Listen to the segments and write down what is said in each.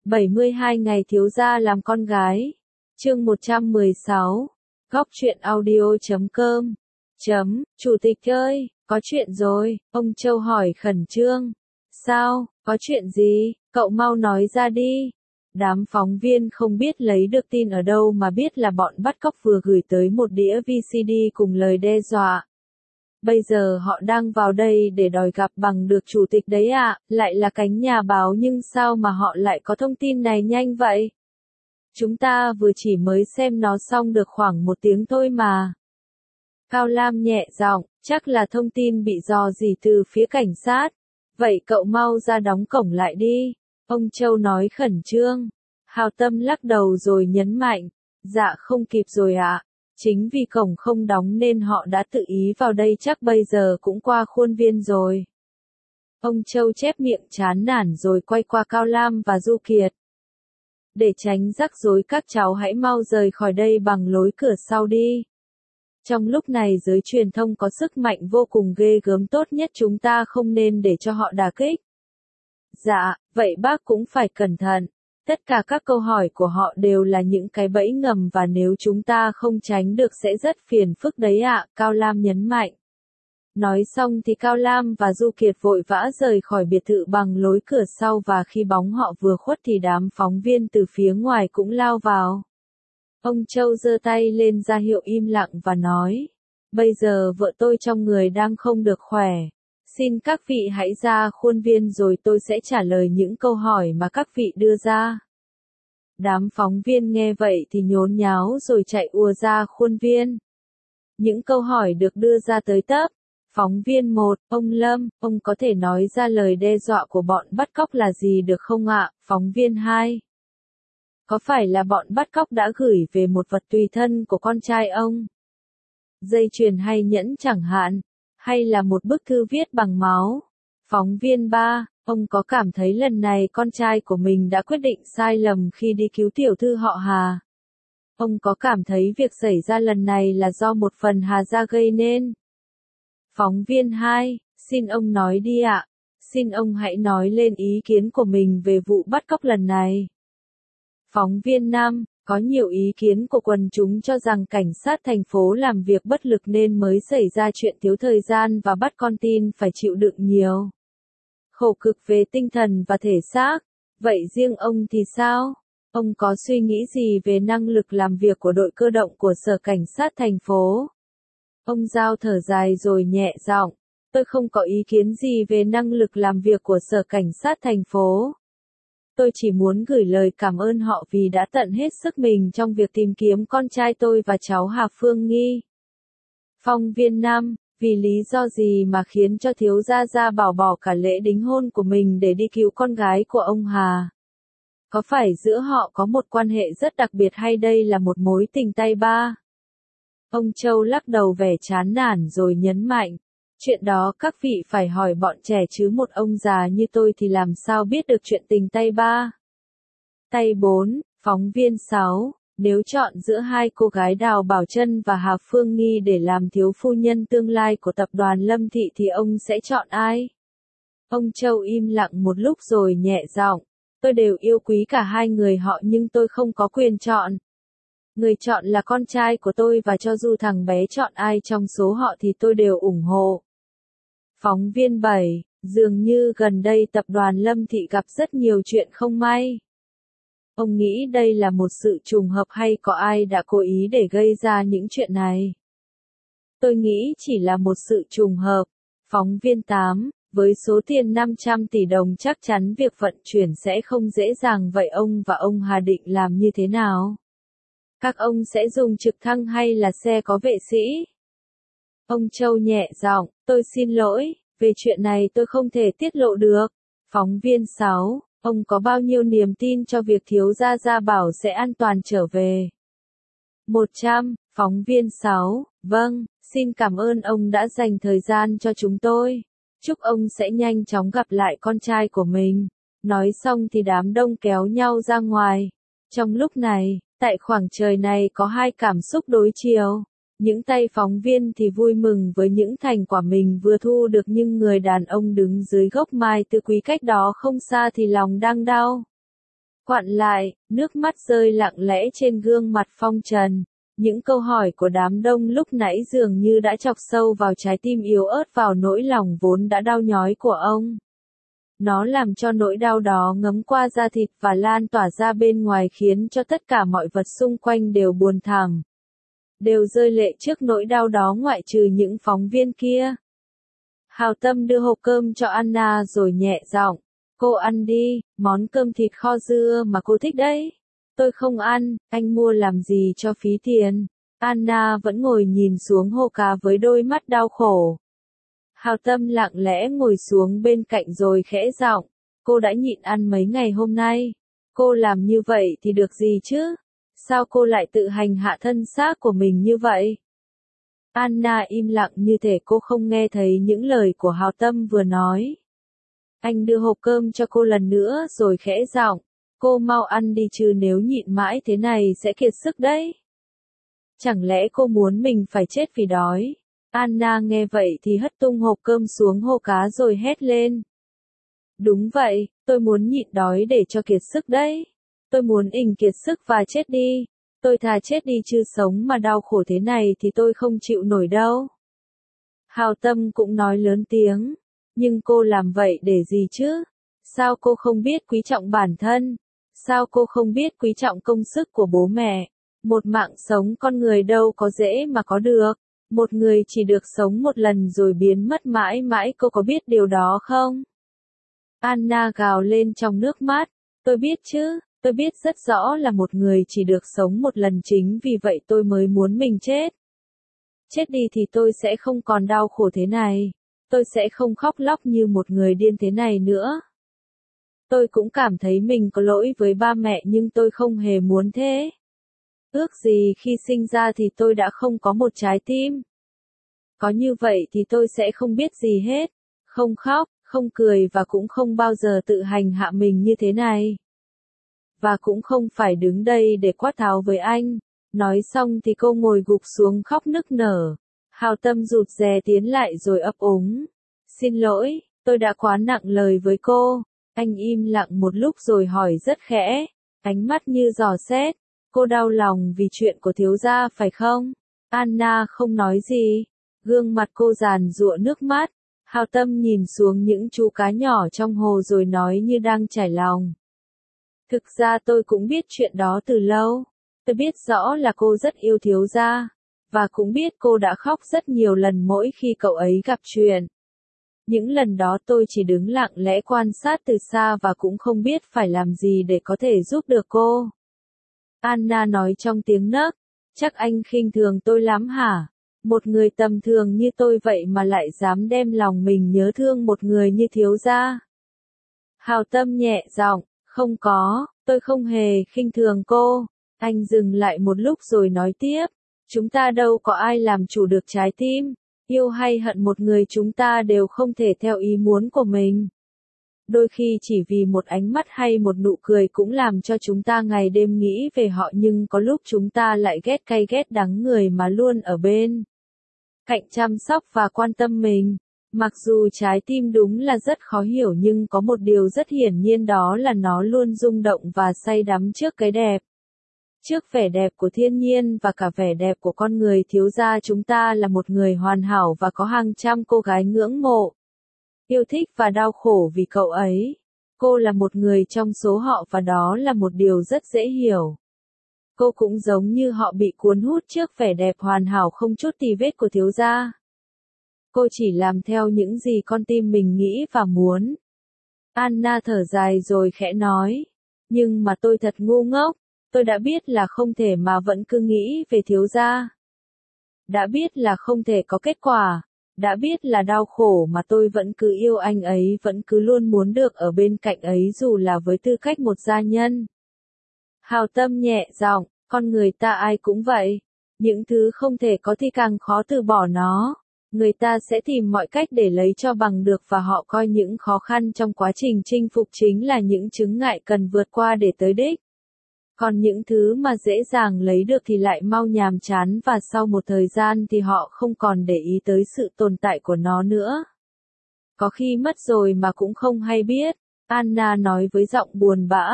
72 ngày thiếu gia làm con gái. Chương 116. Góc truyện audio.com. Chủ tịch ơi, có chuyện rồi, ông Châu hỏi khẩn trương. Sao, có chuyện gì, cậu mau nói ra đi. Đám phóng viên không biết lấy được tin ở đâu mà biết là bọn bắt cóc vừa gửi tới một đĩa VCD cùng lời đe dọa. Bây giờ họ đang vào đây để đòi gặp bằng được chủ tịch đấy ạ, lại là cánh nhà báo nhưng sao mà họ lại có thông tin này nhanh vậy? Chúng ta vừa chỉ mới xem nó xong được khoảng 1 tiếng thôi mà. Cao Lam nhẹ giọng, chắc là thông tin bị dò dỉ từ phía cảnh sát. Vậy cậu mau ra đóng cổng lại đi. Ông Châu nói khẩn trương. Hào Tâm lắc đầu rồi nhấn mạnh. Dạ không kịp rồi ạ. Chính vì cổng không đóng nên họ đã tự ý vào đây, chắc bây giờ cũng qua khuôn viên rồi. Ông Châu chép miệng chán nản rồi quay qua Cao Lam và Du Kiệt. Để tránh rắc rối các cháu hãy mau rời khỏi đây bằng lối cửa sau đi. Trong lúc này giới truyền thông có sức mạnh vô cùng ghê gớm, tốt nhất chúng ta không nên để cho họ đả kích. Dạ, vậy bác cũng phải cẩn thận. Tất cả các câu hỏi của họ đều là những cái bẫy ngầm và nếu chúng ta không tránh được sẽ rất phiền phức đấy ạ, Cao Lam nhấn mạnh. Nói xong thì Cao Lam và Du Kiệt vội vã rời khỏi biệt thự bằng lối cửa sau và khi bóng họ vừa khuất thì đám phóng viên từ phía ngoài cũng lao vào. Ông Châu giơ tay lên ra hiệu im lặng và nói, bây giờ vợ tôi trong người đang không được khỏe. Xin các vị hãy ra khuôn viên rồi tôi sẽ trả lời những câu hỏi mà các vị đưa ra. Đám phóng viên nghe vậy thì nhốn nháo rồi chạy ùa ra khuôn viên. Những câu hỏi được đưa ra tới tấp. Phóng viên 1, ông Lâm, ông có thể nói ra lời đe dọa của bọn bắt cóc là gì được không ạ? Phóng viên 2. Có phải là bọn bắt cóc đã gửi về một vật tùy thân của con trai ông? Dây chuyền hay nhẫn chẳng hạn? Hay là một bức thư viết bằng máu? Phóng viên 3, ông có cảm thấy lần này con trai của mình đã quyết định sai lầm khi đi cứu tiểu thư họ Hà? Ông có cảm thấy việc xảy ra lần này là do một phần Hà gia gây nên? Phóng viên 2, xin ông nói đi ạ. Xin ông hãy nói lên ý kiến của mình về vụ bắt cóc lần này. Phóng viên 5, có nhiều ý kiến của quần chúng cho rằng cảnh sát thành phố làm việc bất lực nên mới xảy ra chuyện thiếu thời gian và bắt con tin phải chịu đựng nhiều khổ cực về tinh thần và thể xác. Vậy riêng ông thì sao? Ông có suy nghĩ gì về năng lực làm việc của đội cơ động của Sở Cảnh sát thành phố? Ông Giao thở dài rồi nhẹ giọng, tôi không có ý kiến gì về năng lực làm việc của Sở Cảnh sát thành phố. Tôi chỉ muốn gửi lời cảm ơn họ vì đã tận hết sức mình trong việc tìm kiếm con trai tôi và cháu Hà Phương Nghi. Phóng viên 5, vì lý do gì mà khiến cho thiếu gia Gia Bảo bỏ cả lễ đính hôn của mình để đi cứu con gái của ông Hà? Có phải giữa họ có một quan hệ rất đặc biệt hay đây là một mối tình tay ba? Ông Châu lắc đầu vẻ chán nản rồi nhấn mạnh. Chuyện đó các vị phải hỏi bọn trẻ chứ một ông già như tôi thì làm sao biết được chuyện tình tay ba. Tay 4, phóng viên 6, nếu chọn giữa hai cô gái Đào Bảo Trân và Hà Phương Nghi để làm thiếu phu nhân tương lai của tập đoàn Lâm Thị thì ông sẽ chọn ai? Ông Châu im lặng một lúc rồi nhẹ giọng, tôi đều yêu quý cả hai người họ nhưng tôi không có quyền chọn. Người chọn là con trai của tôi và cho dù thằng bé chọn ai trong số họ thì tôi đều ủng hộ. Phóng viên 7, dường như gần đây tập đoàn Lâm Thị gặp rất nhiều chuyện không may. Ông nghĩ đây là một sự trùng hợp hay có ai đã cố ý để gây ra những chuyện này? Tôi nghĩ chỉ là một sự trùng hợp. Phóng viên 8, với số tiền 500 tỷ đồng chắc chắn việc vận chuyển sẽ không dễ dàng, vậy ông và ông Hà định làm như thế nào? Các ông sẽ dùng trực thăng hay là xe có vệ sĩ? Ông Châu nhẹ giọng, tôi xin lỗi, về chuyện này tôi không thể tiết lộ được. Phóng viên 6, ông có bao nhiêu niềm tin cho việc thiếu gia Gia Bảo sẽ an toàn trở về? 100, phóng viên 6, vâng, xin cảm ơn ông đã dành thời gian cho chúng tôi. Chúc ông sẽ nhanh chóng gặp lại con trai của mình. Nói xong thì đám đông kéo nhau ra ngoài. Trong lúc này, tại khoảng trời này có hai cảm xúc đối chiều. Những tay phóng viên thì vui mừng với những thành quả mình vừa thu được nhưng người đàn ông đứng dưới gốc mai tứ quý cách đó không xa thì lòng đang đau. quặn lại, nước mắt rơi lặng lẽ trên gương mặt Phong Trần. Những câu hỏi của đám đông lúc nãy dường như đã chọc sâu vào trái tim yếu ớt vào nỗi lòng vốn đã đau nhói của ông. Nó làm cho nỗi đau đó ngấm qua da thịt và lan tỏa ra bên ngoài khiến cho tất cả mọi vật xung quanh đều buồn thảm. Đều rơi lệ trước nỗi đau đó ngoại trừ những phóng viên kia. Hào Tâm đưa hộp cơm cho Anna rồi nhẹ giọng. Cô ăn đi, món cơm thịt kho dưa mà cô thích đấy. Tôi không ăn, anh mua làm gì cho phí tiền. Anna vẫn ngồi nhìn xuống hồ cá với đôi mắt đau khổ. Hào Tâm lặng lẽ ngồi xuống bên cạnh rồi khẽ giọng. Cô đã nhịn ăn mấy ngày hôm nay. Cô làm như vậy thì được gì chứ? Sao cô lại tự hành hạ thân xác của mình như vậy? Anna im lặng như thể cô không nghe thấy những lời của Hào Tâm vừa nói. Anh đưa hộp cơm cho cô lần nữa rồi khẽ giọng. Cô mau ăn đi chứ nếu nhịn mãi thế này sẽ kiệt sức đấy. Chẳng lẽ cô muốn mình phải chết vì đói? Anna nghe vậy thì hất tung hộp cơm xuống hồ cá rồi hét lên. Đúng vậy, tôi muốn nhịn đói để cho kiệt sức đấy. Tôi muốn ình kiệt sức và chết đi. Tôi thà chết đi chứ sống mà đau khổ thế này thì tôi không chịu nổi đâu. Hào Tâm cũng nói lớn tiếng. Nhưng cô làm vậy để gì chứ? Sao cô không biết quý trọng bản thân? Sao cô không biết quý trọng công sức của bố mẹ? Một mạng sống con người đâu có dễ mà có được. Một người chỉ được sống một lần rồi biến mất mãi mãi, cô có biết điều đó không? Anna gào lên trong nước mắt. Tôi biết chứ, tôi biết rất rõ là một người chỉ được sống một lần, chính vì vậy tôi mới muốn mình chết. Chết đi thì tôi sẽ không còn đau khổ thế này. Tôi sẽ không khóc lóc như một người điên thế này nữa. Tôi cũng cảm thấy mình có lỗi với ba mẹ nhưng tôi không hề muốn thế. Ước gì khi sinh ra thì tôi đã không có một trái tim. Có như vậy thì tôi sẽ không biết gì hết. Không khóc, không cười và cũng không bao giờ tự hành hạ mình như thế này. Và cũng không phải đứng đây để quát tháo với anh. Nói xong thì cô ngồi gục xuống khóc nức nở. Hào Tâm rụt rè tiến lại rồi ấp úng. Xin lỗi, tôi đã quá nặng lời với cô. Anh im lặng một lúc rồi hỏi rất khẽ, ánh mắt như dò xét. Cô đau lòng vì chuyện của thiếu gia phải không? Anna không nói gì. Gương mặt cô giàn giụa nước mắt. Hào Tâm nhìn xuống những chú cá nhỏ trong hồ rồi nói như đang trải lòng. Thực ra tôi cũng biết chuyện đó từ lâu. Tôi biết rõ là cô rất yêu thiếu gia. Và cũng biết cô đã khóc rất nhiều lần mỗi khi cậu ấy gặp chuyện. Những lần đó tôi chỉ đứng lặng lẽ quan sát từ xa và cũng không biết phải làm gì để có thể giúp được cô. Anna nói trong tiếng nấc, chắc anh khinh thường tôi lắm hả? Một người tầm thường như tôi vậy mà lại dám đem lòng mình nhớ thương một người như thiếu gia. Hào Tâm nhẹ giọng, không có, tôi không hề khinh thường cô. Anh dừng lại một lúc rồi nói tiếp, chúng ta đâu có ai làm chủ được trái tim. Yêu hay hận một người chúng ta đều không thể theo ý muốn của mình. Đôi khi chỉ vì một ánh mắt hay một nụ cười cũng làm cho chúng ta ngày đêm nghĩ về họ, nhưng có lúc chúng ta lại ghét cay ghét đắng người mà luôn ở bên cạnh chăm sóc và quan tâm mình. Mặc dù trái tim đúng là rất khó hiểu nhưng có một điều rất hiển nhiên, đó là nó luôn rung động và say đắm trước cái đẹp. Trước vẻ đẹp của thiên nhiên và cả vẻ đẹp của con người. Thiếu gia chúng ta là một người hoàn hảo và có hàng trăm cô gái ngưỡng mộ, yêu thích và đau khổ vì cậu ấy. Cô là một người trong số họ và đó là một điều rất dễ hiểu. Cô cũng giống như họ bị cuốn hút trước vẻ đẹp hoàn hảo không chút tì vết của thiếu gia. Cô chỉ làm theo những gì con tim mình nghĩ và muốn. Anna thở dài rồi khẽ nói. Nhưng mà tôi thật ngu ngốc. Tôi đã biết là không thể mà vẫn cứ nghĩ về thiếu gia. Đã biết là không thể có kết quả. Đã biết là đau khổ mà tôi vẫn cứ yêu anh ấy, vẫn cứ luôn muốn được ở bên cạnh ấy dù là với tư cách một gia nhân. Hào Tâm nhẹ giọng, con người ta ai cũng vậy. Những thứ không thể có thì càng khó từ bỏ nó. Người ta sẽ tìm mọi cách để lấy cho bằng được và họ coi những khó khăn trong quá trình chinh phục chính là những chướng ngại cần vượt qua để tới đích. Còn những thứ mà dễ dàng lấy được thì lại mau nhàm chán và sau một thời gian thì họ không còn để ý tới sự tồn tại của nó nữa. Có khi mất rồi mà cũng không hay biết, Anna nói với giọng buồn bã.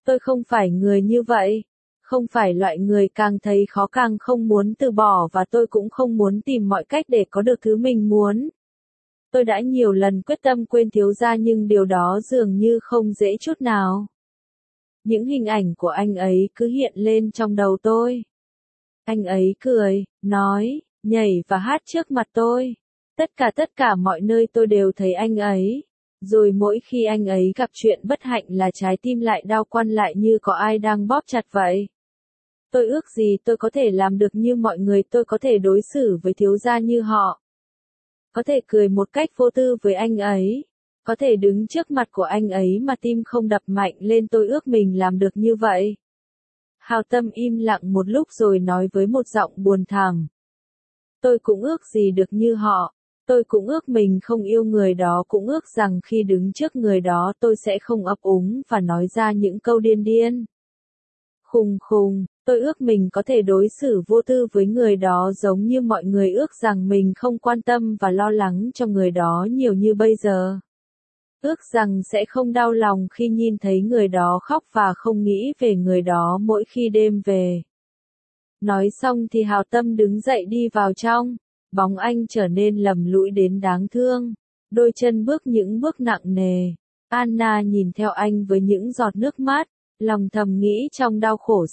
Tôi không phải người như vậy. Không phải loại người càng thấy khó càng không muốn từ bỏ và tôi cũng không muốn tìm mọi cách để có được thứ mình muốn. Tôi đã nhiều lần quyết tâm quên thiếu gia nhưng điều đó dường như không dễ chút nào. Những hình ảnh của anh ấy cứ hiện lên trong đầu tôi. Anh ấy cười, nói, nhảy và hát trước mặt tôi. Tất cả mọi nơi tôi đều thấy anh ấy. Rồi mỗi khi anh ấy gặp chuyện bất hạnh là trái tim lại đau quặn lại như có ai đang bóp chặt vậy. Tôi ước gì tôi có thể làm được như mọi người, tôi có thể đối xử với thiếu gia như họ. Có thể cười một cách vô tư với anh ấy. Có thể đứng trước mặt của anh ấy mà tim không đập mạnh lên, tôi ước mình làm được như vậy. Hào Tâm im lặng một lúc rồi nói với một giọng buồn thảm. Tôi cũng ước gì được như họ. Tôi cũng ước mình không yêu người đó, cũng ước rằng khi đứng trước người đó tôi sẽ không ấp úng và nói ra những câu điên điên. Khùng khùng, tôi ước mình có thể đối xử vô tư với người đó giống như mọi người ước rằng mình không quan tâm và lo lắng cho người đó nhiều như bây giờ. Ước rằng sẽ không đau lòng khi nhìn thấy người đó khóc và không nghĩ về người đó mỗi khi đêm về. Nói xong thì Hào Tâm đứng dậy đi vào trong. Bóng anh trở nên lầm lũi đến đáng thương. Đôi chân bước những bước nặng nề. Anna nhìn theo anh với những giọt nước mắt. Lòng thầm nghĩ trong đau khổ,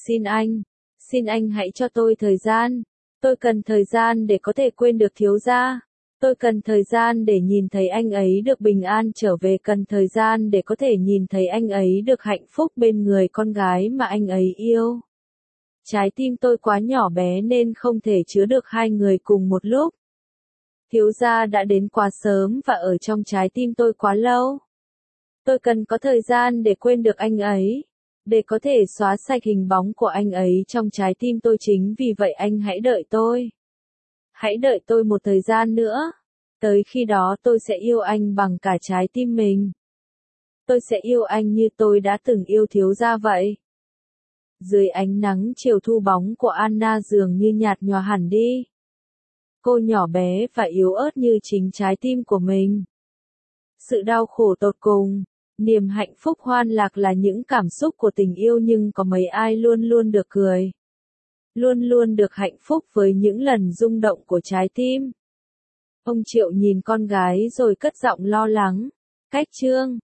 xin anh hãy cho tôi thời gian. Tôi cần thời gian để có thể quên được thiếu gia. Tôi cần thời gian để nhìn thấy anh ấy được bình an trở về, cần thời gian để có thể nhìn thấy anh ấy được hạnh phúc bên người con gái mà anh ấy yêu. Trái tim tôi quá nhỏ bé nên không thể chứa được hai người cùng một lúc. Thiếu gia đã đến quá sớm và ở trong trái tim tôi quá lâu. Tôi cần có thời gian để quên được anh ấy. Để có thể xóa sạch hình bóng của anh ấy trong trái tim tôi, chính vì vậy anh hãy đợi tôi. Hãy đợi tôi một thời gian nữa. Tới khi đó tôi sẽ yêu anh bằng cả trái tim mình. Tôi sẽ yêu anh như tôi đã từng yêu thiếu gia vậy. Dưới ánh nắng chiều thu, bóng của Anna dường như nhạt nhòa hẳn đi. Cô nhỏ bé và yếu ớt như chính trái tim của mình. Sự đau khổ tột cùng, niềm hạnh phúc hoan lạc là những cảm xúc của tình yêu, nhưng có mấy ai luôn luôn được cười. Luôn luôn được hạnh phúc với những lần rung động của trái tim. Ông Triệu nhìn con gái rồi cất giọng lo lắng. Cách chương